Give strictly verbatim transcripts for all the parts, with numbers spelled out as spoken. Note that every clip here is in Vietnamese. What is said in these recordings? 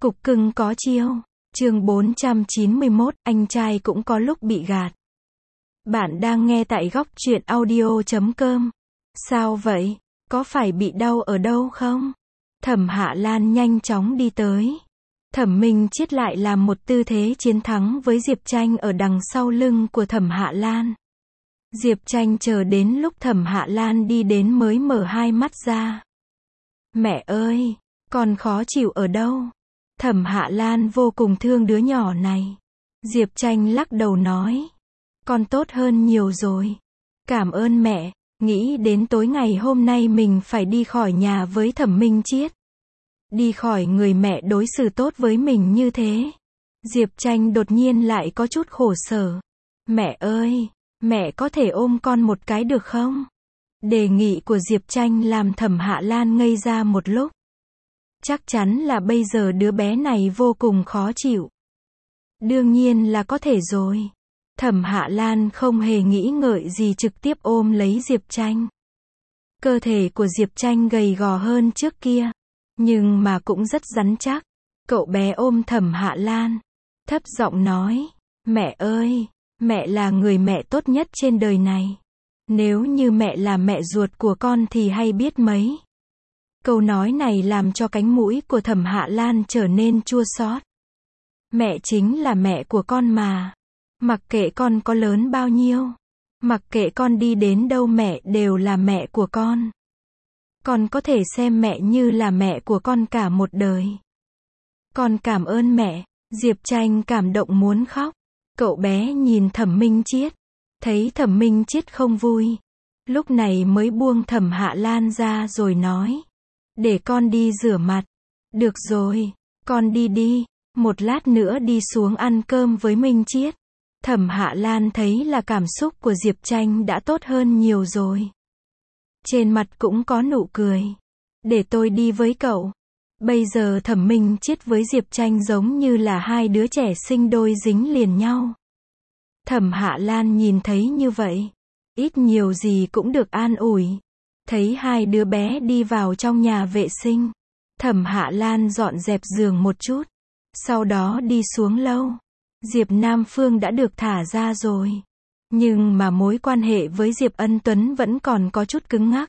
Cục cưng có chiêu. Chương bốn trăm chín mươi mốt, anh trai cũng có lúc bị gạt. Bạn đang nghe tại góc truyện audio chấm com. Sao vậy? Có phải bị đau ở đâu không? Thẩm Hạ Lan nhanh chóng đi tới. Thẩm Minh Chiết lại làm một tư thế chiến thắng với Diệp Tranh ở đằng sau lưng của Thẩm Hạ Lan. Diệp Tranh chờ đến lúc Thẩm Hạ Lan đi đến mới mở hai mắt ra. Mẹ ơi, con khó chịu ở đâu? Thẩm Hạ Lan vô cùng thương đứa nhỏ này. Diệp Tranh lắc đầu nói. Con tốt hơn nhiều rồi. Cảm ơn mẹ. Nghĩ đến tối ngày hôm nay mình phải đi khỏi nhà với Thẩm Minh Chiết. Đi khỏi người mẹ đối xử tốt với mình như thế. Diệp Tranh đột nhiên lại có chút khổ sở. Mẹ ơi, mẹ có thể ôm con một cái được không? Đề nghị của Diệp Tranh làm Thẩm Hạ Lan ngây ra một lúc. Chắc chắn là bây giờ đứa bé này vô cùng khó chịu. Đương nhiên là có thể rồi. Thẩm Hạ Lan không hề nghĩ ngợi gì trực tiếp ôm lấy Diệp Tranh. Cơ thể của Diệp Tranh gầy gò hơn trước kia, nhưng mà cũng rất rắn chắc. Cậu bé ôm Thẩm Hạ Lan, thấp giọng nói, mẹ ơi, mẹ là người mẹ tốt nhất trên đời này. Nếu như mẹ là mẹ ruột của con thì hay biết mấy. Câu nói này làm cho cánh mũi của Thẩm Hạ Lan trở nên chua xót. Mẹ chính là mẹ của con mà. Mặc kệ con có lớn bao nhiêu, mặc kệ con đi đến đâu mẹ đều là mẹ của con. Con có thể xem mẹ như là mẹ của con cả một đời. Con cảm ơn mẹ. Diệp Tranh cảm động muốn khóc. Cậu bé nhìn Thẩm Minh Chiết, thấy Thẩm Minh Chiết không vui, lúc này mới buông Thẩm Hạ Lan ra rồi nói. Để con đi rửa mặt. Được rồi, con đi đi, một lát nữa đi xuống ăn cơm với Minh Chiết. Thẩm Hạ Lan thấy là cảm xúc của Diệp Tranh đã tốt hơn nhiều rồi. Trên mặt cũng có nụ cười. Để tôi đi với cậu. Bây giờ Thẩm Minh Chiết với Diệp Tranh giống như là hai đứa trẻ sinh đôi dính liền nhau. Thẩm Hạ Lan nhìn thấy như vậy, ít nhiều gì cũng được an ủi. Thấy hai đứa bé đi vào trong nhà vệ sinh, Thẩm Hạ Lan dọn dẹp giường một chút, sau đó đi xuống lâu. Diệp Nam Phương đã được thả ra rồi, nhưng mà mối quan hệ với Diệp Ân Tuấn vẫn còn có chút cứng ngắc.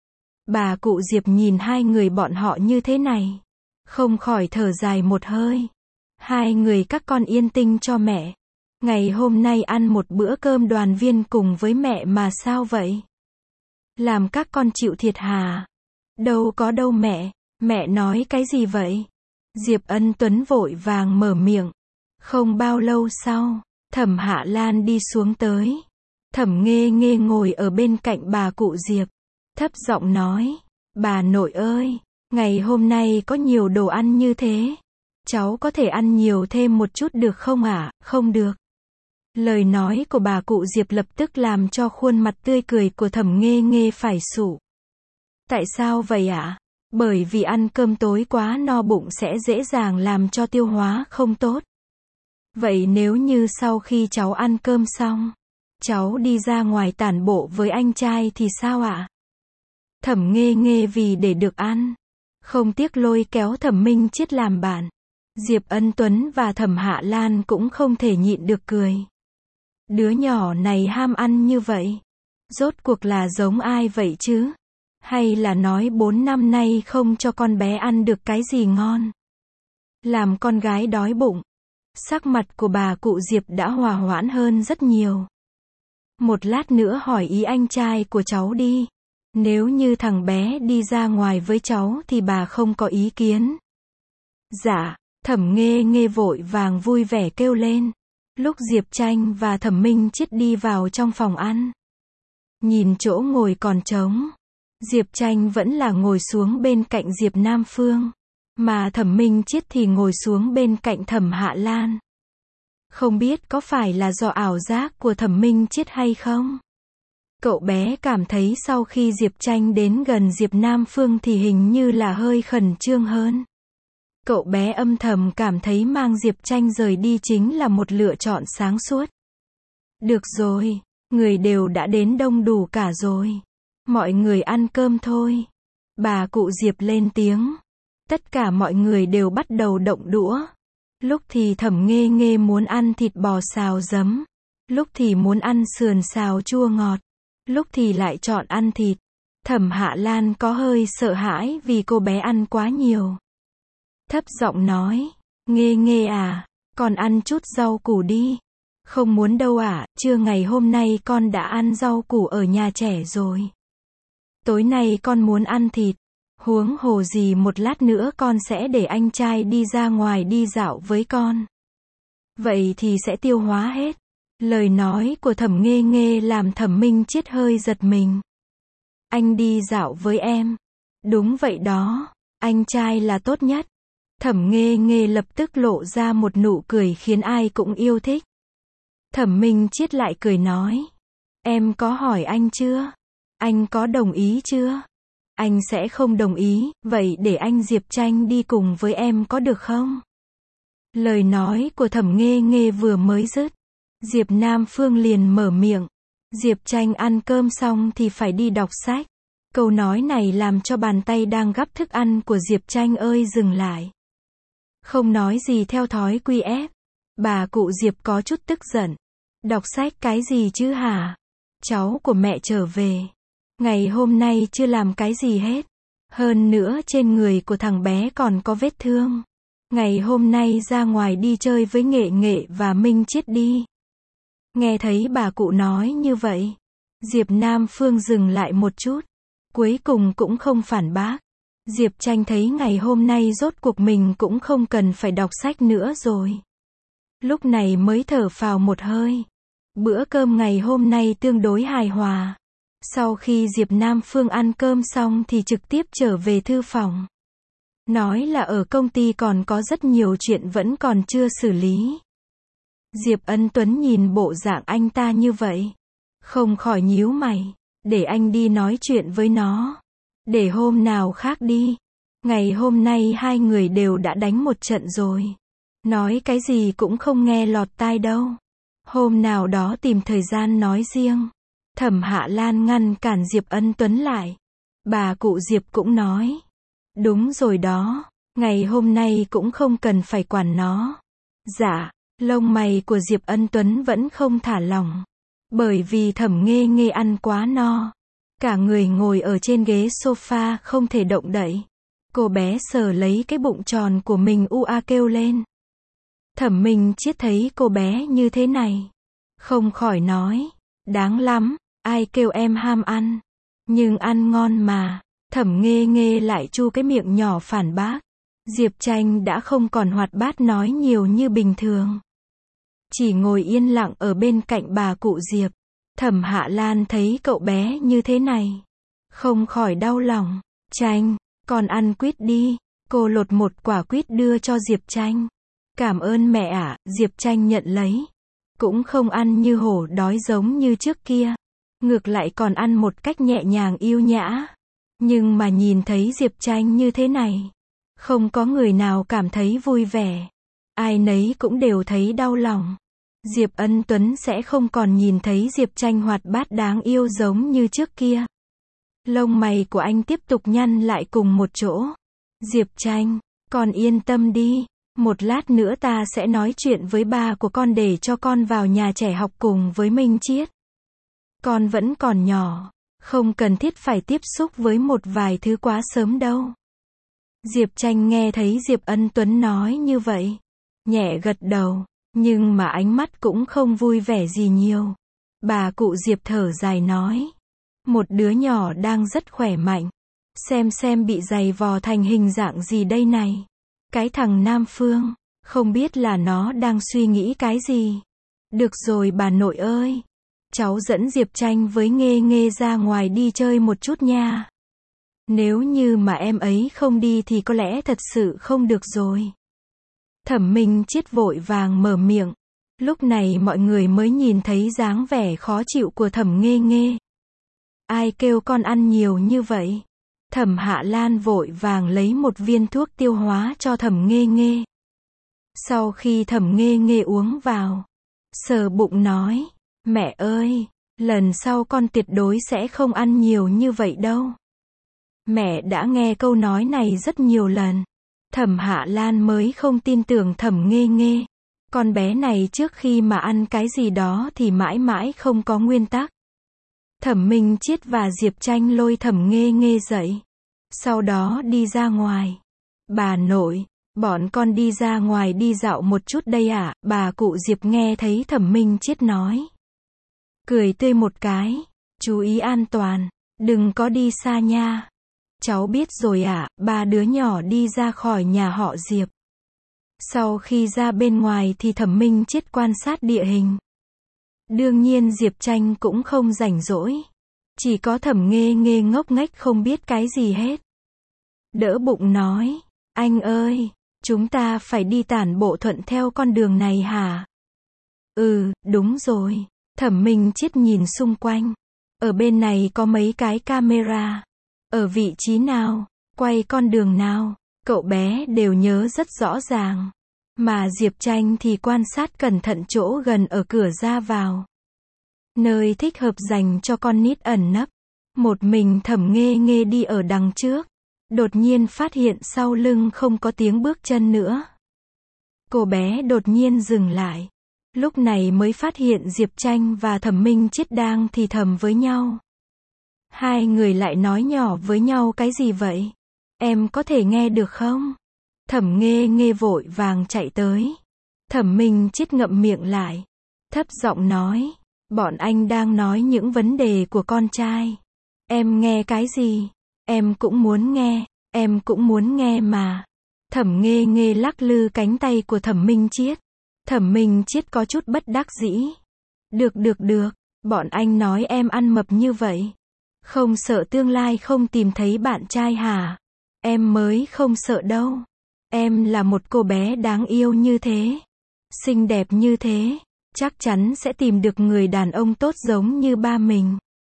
Bà cụ Diệp nhìn hai người bọn họ như thế này, không khỏi thở dài một hơi. Hai người các con yên tinh cho mẹ. Ngày hôm nay ăn một bữa cơm đoàn viên cùng với mẹ mà sao vậy? Làm các con chịu thiệt hà? Đâu có đâu mẹ, mẹ nói cái gì vậy? Diệp Ân Tuấn vội vàng mở miệng. Không bao lâu sau, Thẩm Hạ Lan đi xuống tới. Thẩm Nghê Nghê ngồi ở bên cạnh bà cụ Diệp, thấp giọng nói, bà nội ơi, ngày hôm nay có nhiều đồ ăn như thế. Cháu có thể ăn nhiều thêm một chút được không ạ? À? Không được. Lời nói của bà cụ Diệp lập tức làm cho khuôn mặt tươi cười của Thẩm Nghê Nghê phải sụ. Tại sao vậy ạ? À? Bởi vì ăn cơm tối quá no bụng sẽ dễ dàng làm cho tiêu hóa không tốt. Vậy nếu như sau khi cháu ăn cơm xong, cháu đi ra ngoài tản bộ với anh trai thì sao ạ? À? Thẩm Nghê Nghê vì để được ăn, không tiếc lôi kéo Thẩm Minh Chiết làm bạn. Diệp Ân Tuấn và Thẩm Hạ Lan cũng không thể nhịn được cười. Đứa nhỏ này ham ăn như vậy, rốt cuộc là giống ai vậy chứ? Hay là nói bốn năm nay không cho con bé ăn được cái gì ngon, làm con gái đói bụng? Sắc mặt của bà cụ Diệp đã hòa hoãn hơn rất nhiều. Một lát nữa hỏi ý anh trai của cháu đi. Nếu như thằng bé đi ra ngoài với cháu thì bà không có ý kiến. Dạ, Thẩm Nghê Nghê vội vàng vui vẻ kêu lên. Lúc Diệp Tranh và Thẩm Minh Chiết đi vào trong phòng ăn, nhìn chỗ ngồi còn trống, Diệp Tranh vẫn là ngồi xuống bên cạnh Diệp Nam Phương, mà Thẩm Minh Chiết thì ngồi xuống bên cạnh Thẩm Hạ Lan. Không biết có phải là do ảo giác của Thẩm Minh Chiết hay không? Cậu bé cảm thấy sau khi Diệp Tranh đến gần Diệp Nam Phương thì hình như là hơi khẩn trương hơn. Cậu bé âm thầm cảm thấy mang Diệp Tranh rời đi chính là một lựa chọn sáng suốt. Được rồi, người đều đã đến đông đủ cả rồi. Mọi người ăn cơm thôi. Bà cụ Diệp lên tiếng. Tất cả mọi người đều bắt đầu động đũa. Lúc thì Thẩm Nghê Nghê muốn ăn thịt bò xào giấm. Lúc thì muốn ăn sườn xào chua ngọt. Lúc thì lại chọn ăn thịt. Thẩm Hạ Lan có hơi sợ hãi vì cô bé ăn quá nhiều. Thấp giọng nói, Nghê Nghê à, con ăn chút rau củ đi. Không muốn đâu ạ, trưa ngày hôm nay con đã ăn rau củ ở nhà trẻ rồi. Tối nay con muốn ăn thịt. Huống hồ gì một lát nữa con sẽ để anh trai đi ra ngoài đi dạo với con. Vậy thì sẽ tiêu hóa hết. Lời nói của Thẩm Nghê Nghê làm Thẩm Minh Chiết hơi giật mình. Anh đi dạo với em. Đúng vậy đó, anh trai là tốt nhất. Thẩm Nghê Nghê lập tức lộ ra một nụ cười khiến ai cũng yêu thích. Thẩm Minh Chiết lại cười nói. Em có hỏi anh chưa? Anh có đồng ý chưa? Anh sẽ không đồng ý, vậy để anh Diệp Tranh đi cùng với em có được không? Lời nói của Thẩm Nghê Nghê vừa mới dứt. Diệp Nam Phương liền mở miệng. Diệp Tranh ăn cơm xong thì phải đi đọc sách. Câu nói này làm cho bàn tay đang gắp thức ăn của Diệp Tranh ơi dừng lại. Không nói gì theo thói quy ép. Bà cụ Diệp có chút tức giận. Đọc sách cái gì chứ hả? Cháu của mẹ trở về. Ngày hôm nay chưa làm cái gì hết. Hơn nữa trên người của thằng bé còn có vết thương. Ngày hôm nay ra ngoài đi chơi với Nghệ Nghệ và Minh Chiết đi. Nghe thấy bà cụ nói như vậy. Diệp Nam Phương dừng lại một chút. Cuối cùng cũng không phản bác. Diệp Tranh thấy ngày hôm nay rốt cuộc mình cũng không cần phải đọc sách nữa rồi. Lúc này mới thở phào một hơi. Bữa cơm ngày hôm nay tương đối hài hòa. Sau khi Diệp Nam Phương ăn cơm xong thì trực tiếp trở về thư phòng. Nói là ở công ty còn có rất nhiều chuyện vẫn còn chưa xử lý. Diệp Ân Tuấn nhìn bộ dạng anh ta như vậy. Không khỏi nhíu mày. Để anh đi nói chuyện với nó. Để hôm nào khác đi. Ngày hôm nay hai người đều đã đánh một trận rồi. Nói cái gì cũng không nghe lọt tai đâu. Hôm nào đó tìm thời gian nói riêng. Thẩm Hạ Lan ngăn cản Diệp Ân Tuấn lại. Bà cụ Diệp cũng nói. Đúng rồi đó. Ngày hôm nay cũng không cần phải quản nó. Dạ. Lông mày của Diệp Ân Tuấn vẫn không thả lỏng. Bởi vì Thẩm Nghê Nghê ăn quá no. Cả người ngồi ở trên ghế sofa không thể động đậy. Cô bé sờ lấy cái bụng tròn của mình u a kêu lên. Thẩm Minh Chiết thấy cô bé như thế này. Không khỏi nói. Đáng lắm, ai kêu em ham ăn. Nhưng ăn ngon mà. Thẩm Nghê Nghê lại chu cái miệng nhỏ phản bác. Diệp Tranh đã không còn hoạt bát nói nhiều như bình thường. Chỉ ngồi yên lặng ở bên cạnh bà cụ Diệp. Thẩm Hạ Lan thấy cậu bé như thế này. Không khỏi đau lòng. Tranh, con ăn quýt đi. Cô lột một quả quýt đưa cho Diệp Tranh. Cảm ơn mẹ ạ, Diệp Tranh nhận lấy. Cũng không ăn như hổ đói giống như trước kia. Ngược lại còn ăn một cách nhẹ nhàng yêu nhã. Nhưng mà nhìn thấy Diệp Tranh như thế này. Không có người nào cảm thấy vui vẻ. Ai nấy cũng đều thấy đau lòng. Diệp Ân Tuấn sẽ không còn nhìn thấy Diệp Tranh hoạt bát đáng yêu giống như trước kia. Lông mày của anh tiếp tục nhăn lại cùng một chỗ. Diệp Tranh, con yên tâm đi. Một lát nữa ta sẽ nói chuyện với ba của con để cho con vào nhà trẻ học cùng với Minh Chiết. Con vẫn còn nhỏ. Không cần thiết phải tiếp xúc với một vài thứ quá sớm đâu. Diệp Tranh nghe thấy Diệp Ân Tuấn nói như vậy. Nhẹ gật đầu. Nhưng mà ánh mắt cũng không vui vẻ gì nhiều. Bà cụ Diệp thở dài nói. Một đứa nhỏ đang rất khỏe mạnh. Xem xem bị giày vò thành hình dạng gì đây này. Cái thằng Nam Phương. Không biết là nó đang suy nghĩ cái gì. Được rồi bà nội ơi. Cháu dẫn Diệp Tranh với Nghê Nghê ra ngoài đi chơi một chút nha. Nếu như mà em ấy không đi thì có lẽ thật sự không được rồi. Thẩm Minh Chiết vội vàng mở miệng. Lúc này mọi người mới nhìn thấy dáng vẻ khó chịu của Thẩm Nghê Nghê. Ai kêu con ăn nhiều như vậy? Thẩm Hạ Lan vội vàng lấy một viên thuốc tiêu hóa cho Thẩm Nghê Nghê. Sau khi Thẩm Nghê Nghê uống vào, sờ bụng nói, mẹ ơi, lần sau con tuyệt đối sẽ không ăn nhiều như vậy đâu. Mẹ đã nghe câu nói này rất nhiều lần. Thẩm Hạ Lan mới không tin tưởng Thẩm Nghê Nghê. Con bé này trước khi mà ăn cái gì đó thì mãi mãi không có nguyên tắc. Thẩm Minh Chiết và Diệp Tranh lôi Thẩm Nghê Nghê dậy. Sau đó đi ra ngoài. Bà nội, bọn con đi ra ngoài đi dạo một chút đây ạ, bà cụ Diệp nghe thấy Thẩm Minh Chiết nói. Cười tươi một cái, chú ý an toàn, đừng có đi xa nha. Cháu biết rồi ạ, ba đứa nhỏ đi ra khỏi nhà họ Diệp. Sau khi ra bên ngoài thì Thẩm Minh Chiết quan sát địa hình. Đương nhiên Diệp Tranh cũng không rảnh rỗi. Chỉ có Thẩm Nghê Nghê ngốc nghếch không biết cái gì hết. Đỡ bụng nói, anh ơi, chúng ta phải đi tản bộ thuận theo con đường này hả? Ừ, đúng rồi. Thẩm Minh Chiết nhìn xung quanh. Ở bên này có mấy cái camera. Ở vị trí nào, quay con đường nào, cậu bé đều nhớ rất rõ ràng. Mà Diệp Tranh thì quan sát cẩn thận chỗ gần ở cửa ra vào. Nơi thích hợp dành cho con nít ẩn nấp. Một mình Thẩm Nghê Nghê đi ở đằng trước. Đột nhiên phát hiện sau lưng không có tiếng bước chân nữa. Cô bé đột nhiên dừng lại. Lúc này mới phát hiện Diệp Tranh và Thẩm Minh Chiết đang thì thầm với nhau. Hai người lại nói nhỏ với nhau cái gì vậy? Em có thể nghe được không? Thẩm Nghê Nghê vội vàng chạy tới. Thẩm Minh Chiết ngậm miệng lại. Thấp giọng nói. Bọn anh đang nói những vấn đề của con trai. Em nghe cái gì? Em cũng muốn nghe. Em cũng muốn nghe mà. Thẩm Nghê Nghê lắc lư cánh tay của Thẩm Minh Chiết. Thẩm Minh Chiết có chút bất đắc dĩ. Được được được. Bọn anh nói em ăn mập như vậy. Không sợ tương lai không tìm thấy bạn trai hả? Em mới không sợ đâu. Em là một cô bé đáng yêu như thế. Xinh đẹp như thế. Chắc chắn sẽ tìm được người đàn ông tốt giống như ba mình.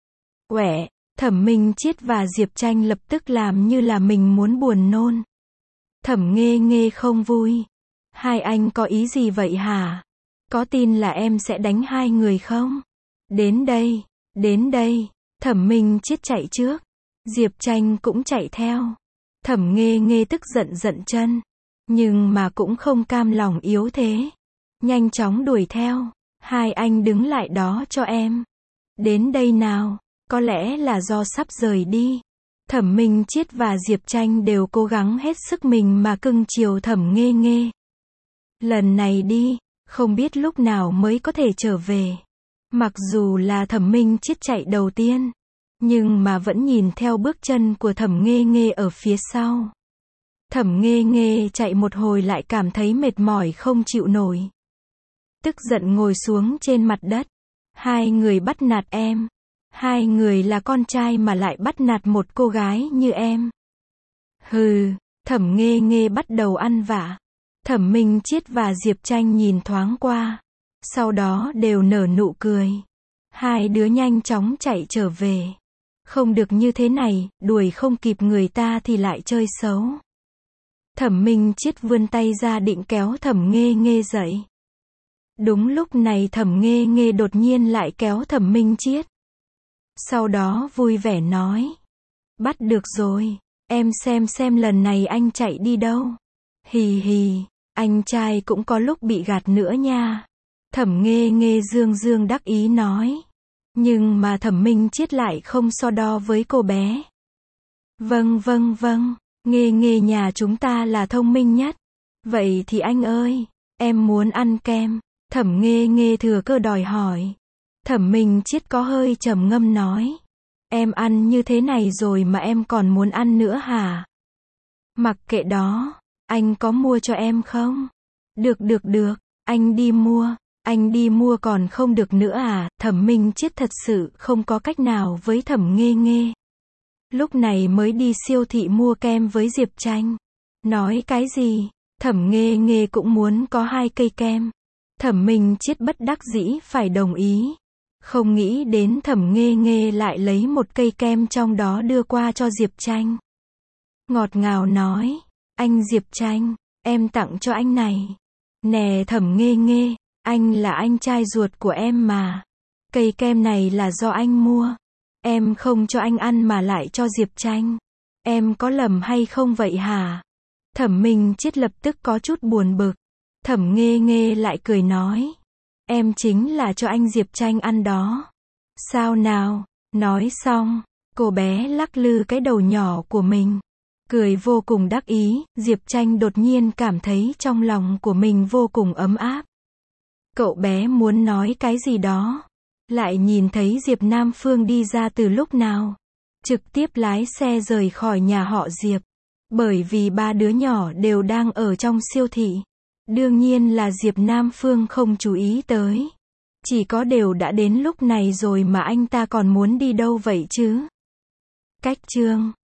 Uể, Thẩm Minh Chiết và Diệp Tranh lập tức làm như là mình muốn buồn nôn. Thẩm Nghê Nghê không vui. Hai anh có ý gì vậy hả? Có tin là em sẽ đánh hai người không? Đến đây, đến đây. Thẩm Minh Chiết chạy trước. Diệp Tranh cũng chạy theo. Thẩm Nghê Nghê tức giận giận chân. Nhưng mà cũng không cam lòng yếu thế. Nhanh chóng đuổi theo. Hai anh đứng lại đó cho em. Đến đây nào. Có lẽ là do sắp rời đi. Thẩm Minh Chiết và Diệp Tranh đều cố gắng hết sức mình mà cưng chiều Thẩm Nghê Nghê. Lần này đi, không biết lúc nào mới có thể trở về. Mặc dù là Thẩm Minh Chiết chạy đầu tiên, nhưng mà vẫn nhìn theo bước chân của Thẩm Nghê Nghê ở phía sau. Thẩm Nghê Nghê chạy một hồi lại cảm thấy mệt mỏi không chịu nổi. Tức giận ngồi xuống trên mặt đất. Hai người bắt nạt em. Hai người là con trai mà lại bắt nạt một cô gái như em. Hừ, Thẩm Nghê Nghê bắt đầu ăn vạ. Thẩm Minh Chiết và Diệp Tranh nhìn thoáng qua. Sau đó đều nở nụ cười. Hai đứa nhanh chóng chạy trở về. Không được như thế này, đuổi không kịp người ta thì lại chơi xấu. Thẩm Minh Chiết vươn tay ra định kéo Thẩm Nghê Nghê dậy. Đúng lúc này Thẩm Nghê Nghê đột nhiên lại kéo Thẩm Minh Chiết. Sau đó vui vẻ nói. Bắt được rồi, em xem xem lần này anh chạy đi đâu. Hì hì, anh trai cũng có lúc bị gạt nữa nha. Thẩm Nghê Nghê dương dương đắc ý nói. Nhưng mà Thẩm Minh Chiết lại không so đo với cô bé. Vâng vâng vâng, Nghê Nghê nhà chúng ta là thông minh nhất. Vậy thì anh ơi, em muốn ăn kem. Thẩm Nghê Nghê thừa cơ đòi hỏi. Thẩm Minh Chiết có hơi trầm ngâm nói. Em ăn như thế này rồi mà em còn muốn ăn nữa hả? Mặc kệ đó, anh có mua cho em không? Được được được, anh đi mua. Anh đi mua còn không được nữa à? Thẩm Minh Chiết thật sự không có cách nào với Thẩm Nghê Nghê. Lúc này mới đi siêu thị mua kem với Diệp Tranh. Nói cái gì? Thẩm Nghê Nghê cũng muốn có hai cây kem. Thẩm Minh Chiết bất đắc dĩ phải đồng ý. Không nghĩ đến Thẩm Nghê Nghê lại lấy một cây kem trong đó đưa qua cho Diệp Tranh. Ngọt ngào nói. Anh Diệp Tranh, em tặng cho anh này. Nè Thẩm Nghê Nghê, anh là anh trai ruột của em mà. Cây kem này là do anh mua. Em không cho anh ăn mà lại cho Diệp Tranh. Em có lầm hay không vậy hả? Thẩm Minh Chết lập tức có chút buồn bực. Thẩm Nghê Nghê lại cười nói. Em chính là cho anh Diệp Tranh ăn đó. Sao nào? Nói xong, cô bé lắc lư cái đầu nhỏ của mình. Cười vô cùng đắc ý, Diệp Tranh đột nhiên cảm thấy trong lòng của mình vô cùng ấm áp. Cậu bé muốn nói cái gì đó. Lại nhìn thấy Diệp Nam Phương đi ra từ lúc nào. Trực tiếp lái xe rời khỏi nhà họ Diệp. Bởi vì ba đứa nhỏ đều đang ở trong siêu thị. Đương nhiên là Diệp Nam Phương không chú ý tới. Chỉ có đều đã đến lúc này rồi mà anh ta còn muốn đi đâu vậy chứ? Cách chương